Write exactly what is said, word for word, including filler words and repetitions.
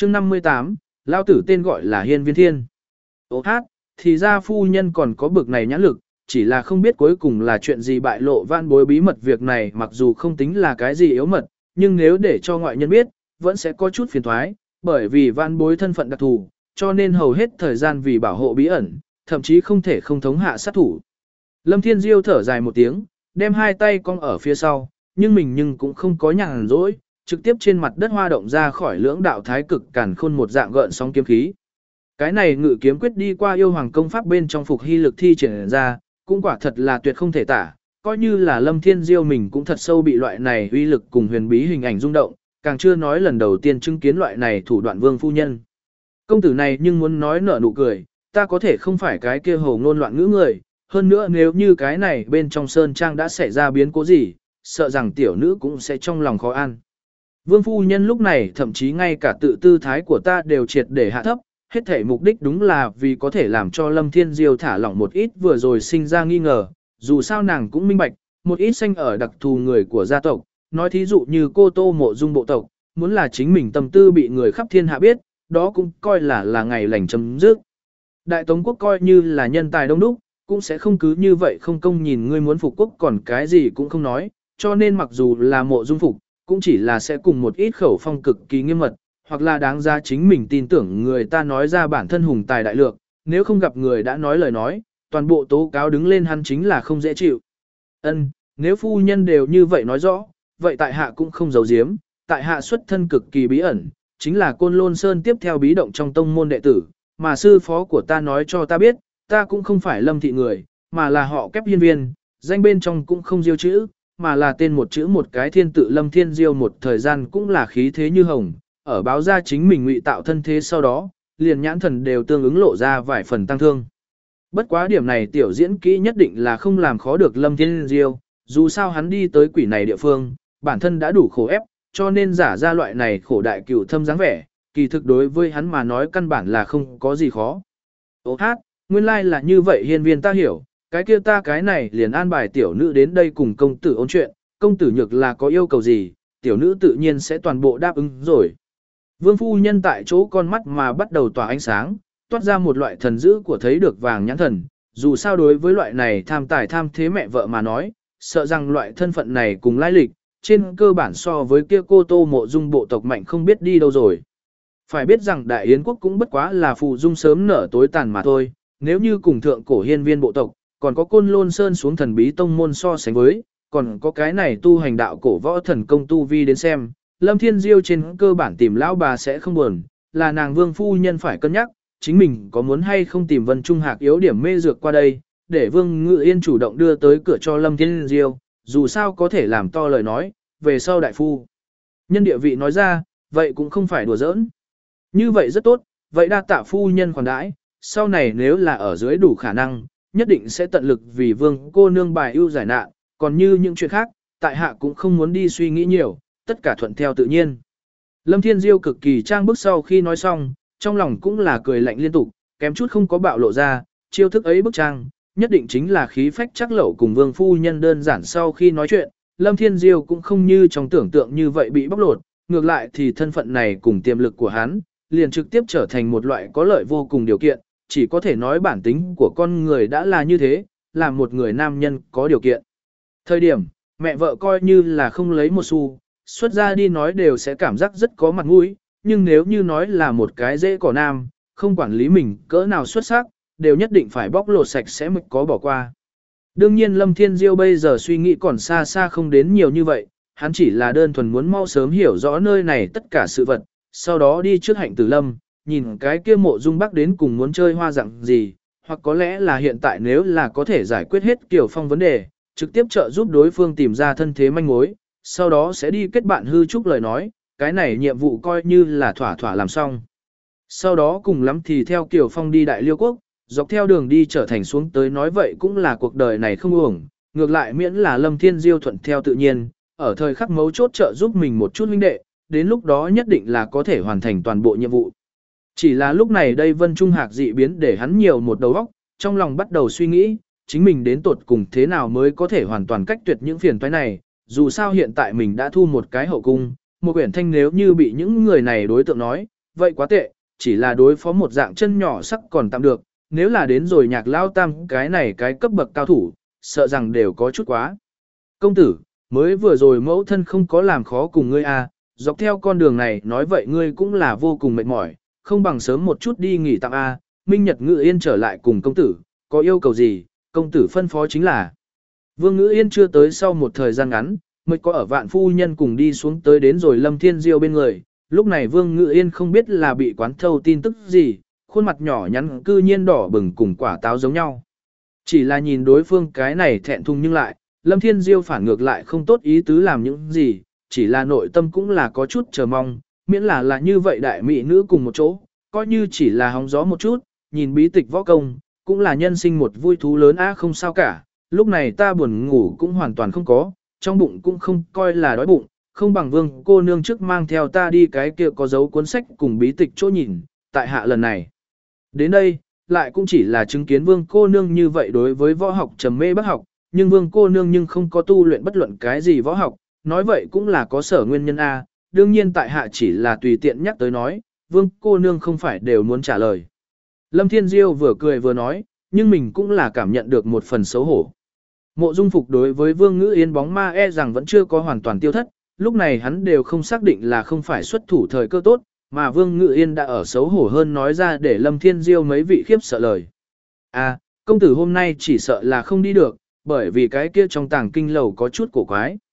chương năm mươi tám, lao tử tên gọi là Hiên Viên Thiên. Ô hát, thì ra phu nhân còn có bực này nhãn lực, chỉ là không biết cuối cùng là chuyện gì bại lộ van bối bí mật việc này, mặc dù không tính là cái gì yếu mật, nhưng nếu để cho ngoại nhân biết, vẫn sẽ có chút phiền toái, bởi vì van bối thân phận đặc thù, cho nên hầu hết thời gian vì bảo hộ bí ẩn, thậm chí không thể không thống hạ sát thủ. Lâm Thiên Diêu thở dài một tiếng, đem hai tay cong ở phía sau, nhưng mình nhưng cũng không có nhàn rỗi, trực tiếp trên mặt đất hoa động ra khỏi lưỡng đạo thái cực càn khôn một dạng gợn sóng kiếm khí. Cái này ngự kiếm quyết đi qua yêu hoàng công pháp bên trong phục hy lực thi triển ra, cũng quả thật là tuyệt không thể tả, coi như là Lâm Thiên Diêu mình cũng thật sâu bị loại này uy lực cùng huyền bí hình ảnh rung động, càng chưa nói lần đầu tiên chứng kiến loại này thủ đoạn vương phu nhân. Công tử này nhưng muốn nói nở nụ cười, ta có thể không phải cái kia hồ ngôn loạn ngữ người, hơn nữa nếu như cái này bên trong sơn trang đã xảy ra biến cố gì, sợ rằng tiểu nữ cũng sẽ trong lòng khó ăn. Vương phu nhân lúc này thậm chí ngay cả tự tư thái của ta đều triệt để hạ thấp, hết thể mục đích đúng là vì có thể làm cho Lâm Thiên Diêu thả lỏng một ít vừa rồi sinh ra nghi ngờ, dù sao nàng cũng minh bạch, một ít sinh ở đặc thù người của gia tộc, nói thí dụ như cô Tô Mộ Dung bộ tộc, muốn là chính mình tâm tư bị người khắp thiên hạ biết, đó cũng coi là là ngày lành chấm dứt. Đại Tống quốc coi như là nhân tài đông đúc, cũng sẽ không cứ như vậy không công nhìn ngươi muốn phục quốc còn cái gì cũng không nói, cho nên mặc dù là Mộ Dung phục, cũng chỉ là sẽ cùng một ít khẩu phong cực kỳ nghiêm mật, hoặc là đáng ra chính mình tin tưởng người ta nói ra bản thân hùng tài đại lược, nếu không gặp người đã nói lời nói, toàn bộ tố cáo đứng lên hắn chính là không dễ chịu. Ân, nếu phu nhân đều như vậy nói rõ, vậy tại hạ cũng không giấu giếm, tại hạ xuất thân cực kỳ bí ẩn, chính là Côn Lôn Sơn tiếp theo bí động trong tông môn đệ tử, mà sư phó của ta nói cho ta biết, ta cũng không phải Lâm thị người, mà là họ Kép Hiên Viên, danh bên trong cũng không diêu chữ, mà là tên một chữ một cái thiên tự Lâm Thiên Diêu, một thời gian cũng là khí thế như hồng, ở báo ra chính mình ngụy tạo thân thế sau đó, liền nhãn thần đều tương ứng lộ ra vài phần tăng thương. Bất quá điểm này tiểu diễn kỹ nhất định là không làm khó được Lâm Thiên Diêu, dù sao hắn đi tới quỷ này địa phương, bản thân đã đủ khổ ép, cho nên giả ra loại này khổ đại cửu thâm dáng vẻ, kỳ thực đối với hắn mà nói căn bản là không có gì khó. Ô hát, nguyên lai like là như vậy Hiên Viên ta hiểu, cái kia ta cái này liền an bài tiểu nữ đến đây cùng công tử ôn chuyện, công tử nhược là có yêu cầu gì, tiểu nữ tự nhiên sẽ toàn bộ đáp ứng rồi. Vương phu nhân tại chỗ con mắt mà bắt đầu tỏa ánh sáng, toát ra một loại thần dữ của thấy được vàng nhãn thần, dù sao đối với loại này tham tài tham thế mẹ vợ mà nói, sợ rằng loại thân phận này cùng lai lịch, trên cơ bản so với kia cô Tô Mộ Dung bộ tộc mạnh không biết đi đâu rồi. Phải biết rằng Đại Yến quốc cũng bất quá là phù dung sớm nở tối tàn mà thôi, nếu như cùng thượng cổ Hiên Viên bộ tộc, còn có Côn Lôn Sơn xuống thần bí tông môn so sánh với, còn có cái này tu hành đạo cổ võ thần công tu vi đến xem, Lâm Thiên Diêu trên cơ bản tìm lão bà sẽ không buồn, là nàng vương phu nhân phải cân nhắc, chính mình có muốn hay không tìm Vân Trung Hạc yếu điểm mê dược qua đây, để Vương Ngự Yên chủ động đưa tới cửa cho Lâm Thiên Diêu, dù sao có thể làm to lời nói, về sau đại phu. Nhân địa vị nói ra, vậy cũng không phải đùa giỡn. Như vậy rất tốt, vậy đa tạ phu nhân khoản đãi, sau này nếu là ở dưới đủ khả năng, nhất định sẽ tận lực vì Vương cô nương bài ưu giải nạn, còn như những chuyện khác, tại hạ cũng không muốn đi suy nghĩ nhiều, tất cả thuận theo tự nhiên. Lâm Thiên Diêu cực kỳ trang bức sau khi nói xong, trong lòng cũng là cười lạnh liên tục, kém chút không có bạo lộ ra, chiêu thức ấy bức trang, nhất định chính là khí phách chắc lẩu cùng Vương phu nhân đơn giản sau khi nói chuyện, Lâm Thiên Diêu cũng không như trong tưởng tượng như vậy bị bóc lột, ngược lại thì thân phận này cùng tiềm lực của hắn, liền trực tiếp trở thành một loại có lợi vô cùng điều kiện, chỉ có thể nói bản tính của con người đã là như thế, là một người nam nhân có điều kiện. Thời điểm, mẹ vợ coi như là không lấy một xu, xuất ra đi nói đều sẽ cảm giác rất có mặt mũi, nhưng nếu như nói là một cái dễ cỏ nam, không quản lý mình cỡ nào xuất sắc, đều nhất định phải bóc lột sạch sẽ mới có bỏ qua. Đương nhiên Lâm Thiên Diêu bây giờ suy nghĩ còn xa xa không đến nhiều như vậy, hắn chỉ là đơn thuần muốn mau sớm hiểu rõ nơi này tất cả sự vật, sau đó đi trước Hạnh Tử Lâm, nhìn cái kia Mộ Dung Bắc đến cùng muốn chơi hoa dạng gì, hoặc có lẽ là hiện tại nếu là có thể giải quyết hết Kiều Phong vấn đề, trực tiếp trợ giúp đối phương tìm ra thân thế manh mối, sau đó sẽ đi kết bạn hư trúc lời nói, cái này nhiệm vụ coi như là thỏa thỏa làm xong. Sau đó cùng lắm thì theo Kiều Phong đi Đại Liêu Quốc, dọc theo đường đi trở thành xuống tới nói vậy cũng là cuộc đời này không uổng, ngược lại miễn là Lâm Thiên Diêu thuận theo tự nhiên, ở thời khắc mấu chốt trợ giúp mình một chút huynh đệ, đến lúc đó nhất định là có thể hoàn thành toàn bộ nhiệm vụ. Chỉ là lúc này đây Vân Trung Hạc dị biến để hắn nhiều một đầu óc, trong lòng bắt đầu suy nghĩ, chính mình đến tột cùng thế nào mới có thể hoàn toàn cách tuyệt những phiền toái này, dù sao hiện tại mình đã thu một cái hậu cung, một quyển thanh nếu như bị những người này đối tượng nói, vậy quá tệ, chỉ là đối phó một dạng chân nhỏ sắc còn tạm được, nếu là đến rồi nhạc lao tam cái này cái cấp bậc cao thủ, sợ rằng đều có chút quá. Công tử, mới vừa rồi mẫu thân không có làm khó cùng ngươi à, dọc theo con đường này nói vậy ngươi cũng là vô cùng mệt mỏi, không bằng sớm một chút đi nghỉ tạm a. Minh Nhật Ngự Yên trở lại cùng công tử, có yêu cầu gì, công tử phân phó chính là. Vương Ngữ Yên chưa tới sau một thời gian ngắn, mới có ở vạn phu nhân cùng đi xuống tới đến rồi Lâm Thiên Diêu bên người. Lúc này Vương Ngữ Yên không biết là bị quán thâu tin tức gì, khuôn mặt nhỏ nhắn cư nhiên đỏ bừng cùng quả táo giống nhau. Chỉ là nhìn đối phương cái này thẹn thùng nhưng lại, Lâm Thiên Diêu phản ngược lại không tốt ý tứ làm những gì, chỉ là nội tâm cũng là có chút chờ mong, miễn là là như vậy đại mỹ nữ cùng một chỗ, coi như chỉ là hóng gió một chút, nhìn bí tịch võ công, cũng là nhân sinh một vui thú lớn á không sao cả, lúc này ta buồn ngủ cũng hoàn toàn không có, trong bụng cũng không coi là đói bụng, không bằng Vương cô nương trước mang theo ta đi cái kia có dấu cuốn sách cùng bí tịch chỗ nhìn, tại hạ lần này. Đến đây, lại cũng chỉ là chứng kiến Vương cô nương như vậy đối với võ học trầm mê bất học, nhưng Vương cô nương nhưng không có tu luyện bất luận cái gì võ học, nói vậy cũng là có sở nguyên nhân A, đương nhiên tại hạ chỉ là tùy tiện nhắc tới nói, Vương cô nương không phải đều muốn trả lời. Lâm Thiên Diêu vừa cười vừa nói, nhưng mình cũng là cảm nhận được một phần xấu hổ. Mộ Dung Phục đối với Vương Ngữ Yên bóng ma e rằng vẫn chưa có hoàn toàn tiêu thất, lúc này hắn đều không xác định là không phải xuất thủ thời cơ tốt, mà Vương Ngữ Yên đã ở xấu hổ hơn nói ra để Lâm Thiên Diêu mấy vị khiếp sợ lời. À, công tử hôm nay chỉ sợ là không đi được, bởi vì cái kia trong tàng kinh lầu có chút cổ quái.